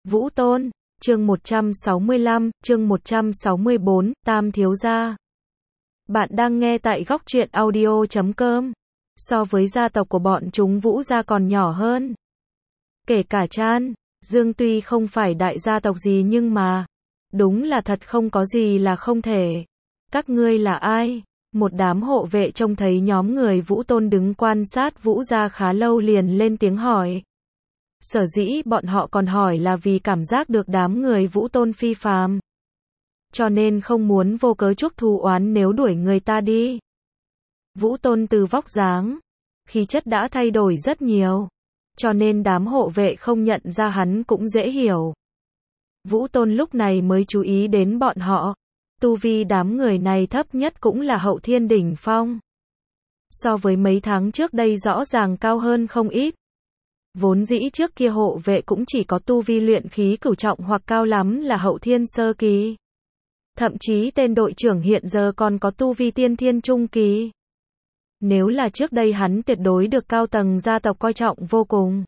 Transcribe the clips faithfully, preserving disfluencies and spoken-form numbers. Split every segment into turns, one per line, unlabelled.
Vũ Tôn, chương một trăm sáu mươi lăm, chương một trăm sáu mươi bốn, Tam thiếu gia. Bạn đang nghe tại góc truyện audio chấm com. So với gia tộc của bọn chúng, Vũ gia còn nhỏ hơn. Kể cả Chan, Dương tuy không phải đại gia tộc gì nhưng mà, đúng là thật không có gì là không thể. Các ngươi là ai? Một đám hộ vệ trông thấy nhóm người Vũ Tôn đứng quan sát Vũ gia khá lâu liền lên tiếng hỏi. Sở dĩ bọn họ còn hỏi là vì cảm giác được đám người Vũ Tôn phi phàm, cho nên không muốn vô cớ chuốc thù oán nếu đuổi người ta đi. Vũ Tôn từ vóc dáng, khí chất đã thay đổi rất nhiều, cho nên đám hộ vệ không nhận ra hắn cũng dễ hiểu. Vũ Tôn lúc này mới chú ý đến bọn họ. Tu vi đám người này thấp nhất cũng là hậu thiên đỉnh phong. So với mấy tháng trước đây rõ ràng cao hơn không ít. Vốn dĩ trước kia hộ vệ cũng chỉ có tu vi luyện khí cửu trọng hoặc cao lắm là hậu thiên sơ kỳ. Thậm chí tên đội trưởng hiện giờ còn có tu vi tiên thiên trung kỳ. Nếu là trước đây hắn tuyệt đối được cao tầng gia tộc coi trọng vô cùng.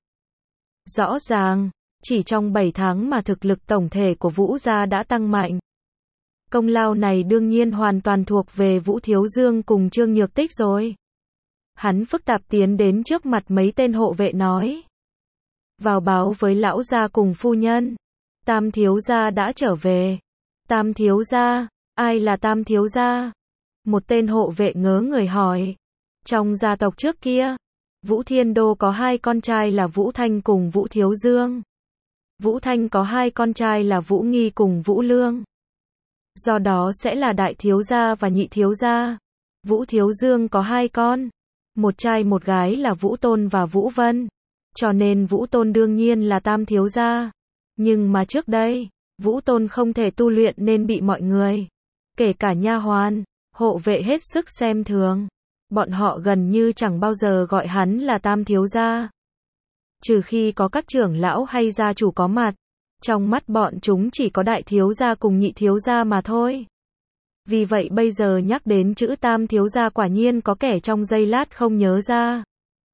Rõ ràng, chỉ trong bảy tháng mà thực lực tổng thể của Vũ gia đã tăng mạnh. Công lao này đương nhiên hoàn toàn thuộc về Vũ Thiếu Dương cùng Trương Nhược Tích rồi. Hắn phức tạp tiến đến trước mặt mấy tên hộ vệ nói. Vào báo với lão gia cùng phu nhân. Tam thiếu gia đã trở về. Tam thiếu gia, ai là Tam thiếu gia? Một tên hộ vệ ngớ người hỏi. Trong gia tộc trước kia, Vũ Thiên Đô có hai con trai là Vũ Thanh cùng Vũ Thiếu Dương. Vũ Thanh có hai con trai là Vũ Nghi cùng Vũ Lương. Do đó sẽ là đại thiếu gia và nhị thiếu gia. Vũ Thiếu Dương có hai con, một trai một gái là Vũ Tôn và Vũ Vân. Cho nên Vũ Tôn đương nhiên là tam thiếu gia. Nhưng mà trước đây, Vũ Tôn không thể tu luyện nên bị mọi người, kể cả nha hoàn, hộ vệ hết sức xem thường. Bọn họ gần như chẳng bao giờ gọi hắn là tam thiếu gia. Trừ khi có các trưởng lão hay gia chủ có mặt. Trong mắt bọn chúng chỉ có đại thiếu gia cùng nhị thiếu gia mà thôi. Vì vậy bây giờ nhắc đến chữ tam thiếu gia quả nhiên có kẻ trong giây lát không nhớ ra.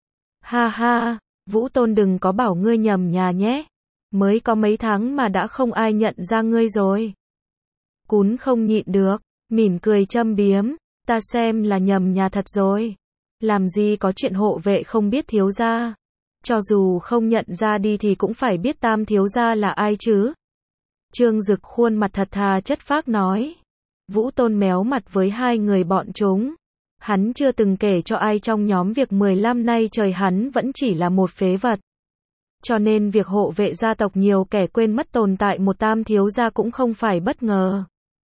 Ha ha, Vũ Tôn đừng có bảo ngươi nhầm nhà nhé. Mới có mấy tháng mà đã không ai nhận ra ngươi rồi. Cún không nhịn được, mỉm cười châm biếm. Ta xem là nhầm nhà thật rồi. Làm gì có chuyện hộ vệ không biết thiếu gia. Cho dù không nhận ra đi thì cũng phải biết tam thiếu gia là ai chứ. Trương Dực khuôn mặt thật thà chất phác nói. Vũ Tôn méo mặt với hai người bọn chúng. Hắn chưa từng kể cho ai trong nhóm việc mười lăm nay trời hắn vẫn chỉ là một phế vật. Cho nên việc hộ vệ gia tộc nhiều kẻ quên mất tồn tại một tam thiếu gia cũng không phải bất ngờ.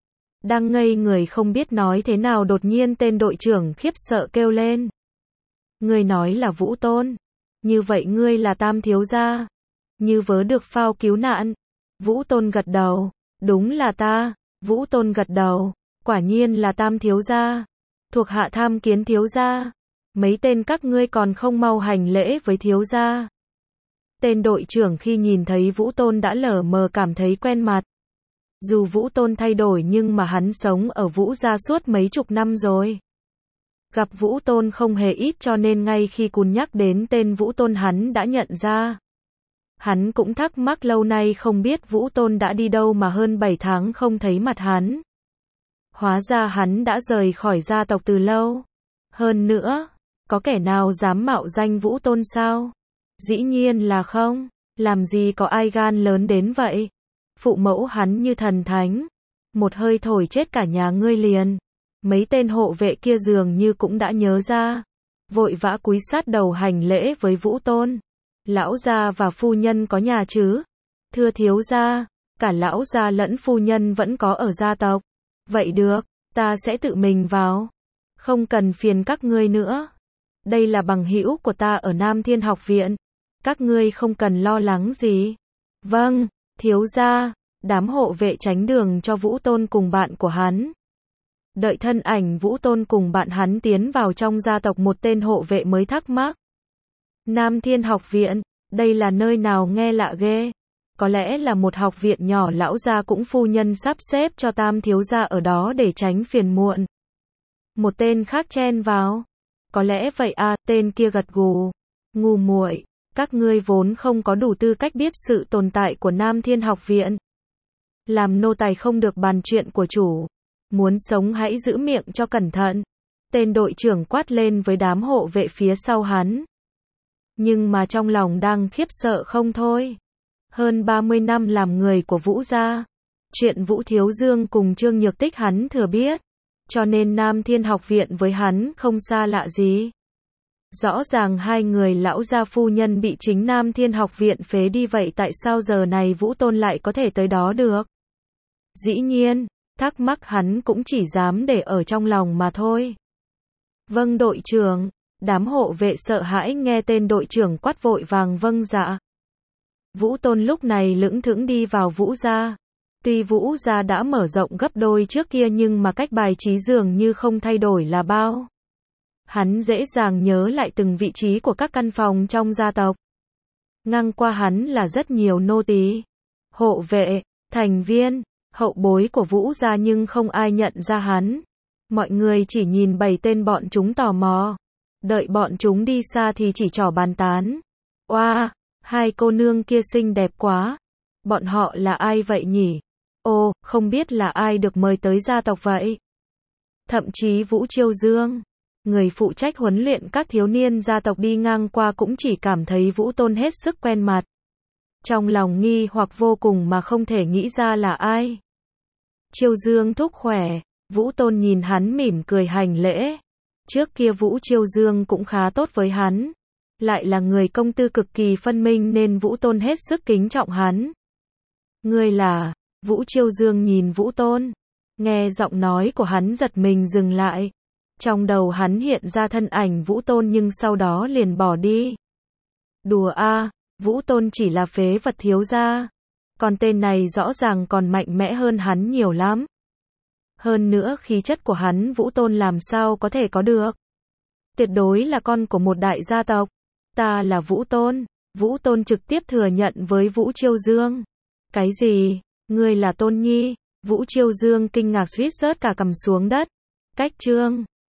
Đang ngây người không biết nói thế nào đột nhiên tên đội trưởng khiếp sợ kêu lên. Ngươi nói là Vũ Tôn. Như vậy ngươi là tam thiếu gia. Như vớ được phao cứu nạn. Vũ Tôn gật đầu. Đúng là ta. Vũ Tôn gật đầu. Quả nhiên là tam thiếu gia. Thuộc hạ tham kiến thiếu gia. Mấy tên các ngươi còn không mau hành lễ với thiếu gia. Tên đội trưởng khi nhìn thấy Vũ Tôn đã lờ mờ cảm thấy quen mặt. Dù Vũ Tôn thay đổi nhưng mà hắn sống ở Vũ gia suốt mấy chục năm rồi. Gặp Vũ Tôn không hề ít cho nên ngay khi Cún nhắc đến tên Vũ Tôn hắn đã nhận ra. Hắn cũng thắc mắc lâu nay không biết Vũ Tôn đã đi đâu mà hơn bảy tháng không thấy mặt hắn. Hóa ra hắn đã rời khỏi gia tộc từ lâu. Hơn nữa, có kẻ nào dám mạo danh Vũ Tôn sao? Dĩ nhiên là không, làm gì có ai gan lớn đến vậy. Phụ mẫu hắn như thần thánh, một hơi thổi chết cả nhà ngươi liền. Mấy tên hộ vệ kia dường như cũng đã nhớ ra, vội vã cúi sát đầu hành lễ với Vũ Tôn. Lão gia và phu nhân có nhà chứ? Thưa thiếu gia, cả lão gia lẫn phu nhân vẫn có ở gia tộc. Vậy được, ta sẽ tự mình vào. Không cần phiền các ngươi nữa. Đây là bằng hữu của ta ở Nam Thiên Học Viện. Các ngươi không cần lo lắng gì. Vâng, thiếu gia. Đám hộ vệ tránh đường cho Vũ Tôn cùng bạn của hắn. Đợi thân ảnh Vũ Tôn cùng bạn hắn tiến vào trong gia tộc một tên hộ vệ mới thắc mắc. Nam Thiên Học Viện, đây là nơi nào nghe lạ ghê. Có lẽ là một học viện nhỏ lão gia cũng phu nhân sắp xếp cho tam thiếu gia ở đó để tránh phiền muộn. Một tên khác chen vào. Có lẽ vậy à, tên kia gật gù. Ngu muội, Các ngươi vốn không có đủ tư cách biết sự tồn tại của Nam Thiên Học Viện. Làm nô tài không được bàn chuyện của chủ. Muốn sống hãy giữ miệng cho cẩn thận. Tên đội trưởng quát lên với đám hộ vệ phía sau hắn. Nhưng mà trong lòng đang khiếp sợ không thôi. Hơn ba mươi năm làm người của Vũ gia. Chuyện Vũ Thiếu Dương cùng Trương Nhược Tích hắn thừa biết. Cho nên Nam Thiên Học Viện với hắn không xa lạ gì. Rõ ràng hai người lão gia phu nhân bị chính Nam Thiên Học Viện phế đi, vậy tại sao giờ này Vũ Tôn lại có thể tới đó được? Dĩ nhiên, thắc mắc hắn cũng chỉ dám để ở trong lòng mà thôi. Vâng đội trưởng, đám hộ vệ sợ hãi nghe tên đội trưởng quát vội vàng vâng dạ. Vũ Tôn lúc này lững thững đi vào Vũ gia. Tuy Vũ gia đã mở rộng gấp đôi trước kia nhưng mà cách bài trí dường như không thay đổi là bao. Hắn dễ dàng nhớ lại từng vị trí của các căn phòng trong gia tộc. Ngang qua hắn là rất nhiều nô tỳ, hộ vệ, thành viên, hậu bối của Vũ gia nhưng không ai nhận ra hắn. Mọi người chỉ nhìn bảy tên bọn chúng tò mò. Đợi bọn chúng đi xa thì chỉ trỏ bàn tán. Oa, wow, hai cô nương kia xinh đẹp quá. Bọn họ là ai vậy nhỉ? Ồ, không biết là ai được mời tới gia tộc vậy. Thậm chí Vũ Chiêu Dương, người phụ trách huấn luyện các thiếu niên gia tộc đi ngang qua cũng chỉ cảm thấy Vũ Tôn hết sức quen mặt. Trong lòng nghi hoặc vô cùng mà không thể nghĩ ra là ai. Chiêu Dương thúc khỏe, Vũ Tôn nhìn hắn mỉm cười hành lễ. Trước kia Vũ Chiêu Dương cũng khá tốt với hắn. Lại là người công tư cực kỳ phân minh nên Vũ Tôn hết sức kính trọng hắn. Ngươi là... Vũ Chiêu Dương nhìn Vũ Tôn. Nghe giọng nói của hắn giật mình dừng lại. Trong đầu hắn hiện ra thân ảnh Vũ Tôn nhưng sau đó liền bỏ đi. Đùa a, Vũ Tôn chỉ là phế vật thiếu gia. Còn tên này rõ ràng còn mạnh mẽ hơn hắn nhiều lắm. Hơn nữa khí chất của hắn Vũ Tôn làm sao có thể có được. Tuyệt đối là con của một đại gia tộc. Ta là Vũ Tôn. Vũ Tôn trực tiếp thừa nhận với Vũ Chiêu Dương. Cái gì? Ngươi là Tôn Nhi? Vũ Chiêu Dương kinh ngạc suýt rớt cả cằm xuống đất. Cách Trương